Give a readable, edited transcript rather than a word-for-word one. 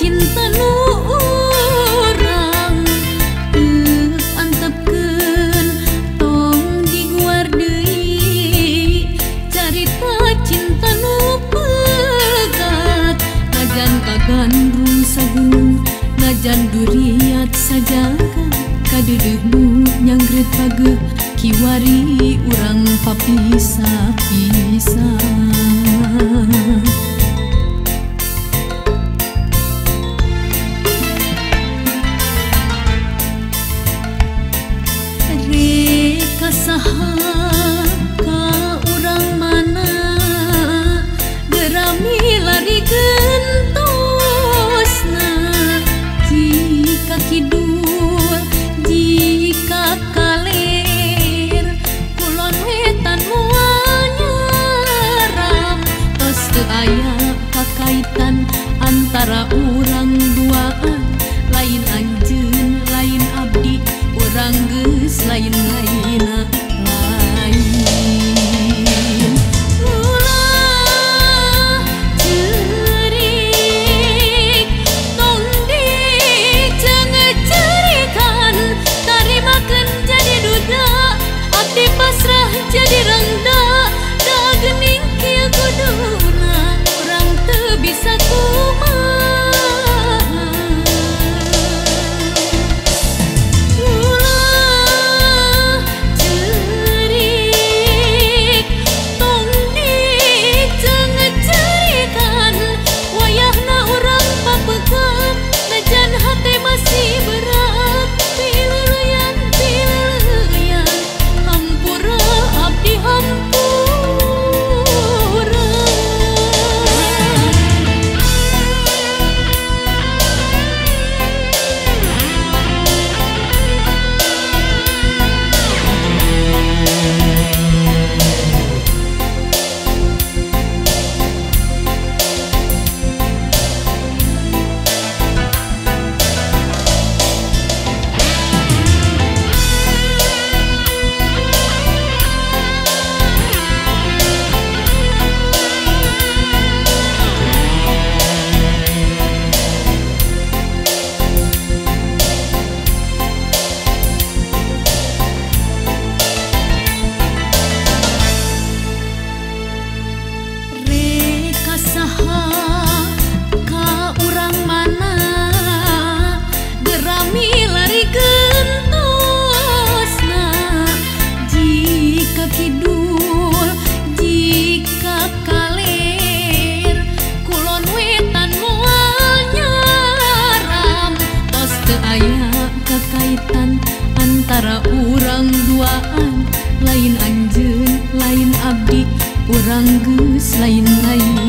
cinta nu urang antepkeun tong diguar deui carita cinta nu pegat najan kagandrung sagung najan duriat sajaga kadeudeung nu nyanggreut pageuh kiwari urang papisah-pisah. Reka saha ka urang mana gerami lari gentosna jika kidul jika kaler kulon wetan moal nyaram tos teu aya kakaitan antara urang duaan lain anjeun lain abdi urang geus lain-laina lain ulah cerik tong dicengecerikeun tarimakeun jadi duda abdi pasrah jadi rangda da geuning kieu kuduna urang teu bisa kumaha. Kidul jika kaler kulon wetan moal nyaram tos teu aya kakaitan antara urang duaan lain anjeun lain abdi urang geus lain-lain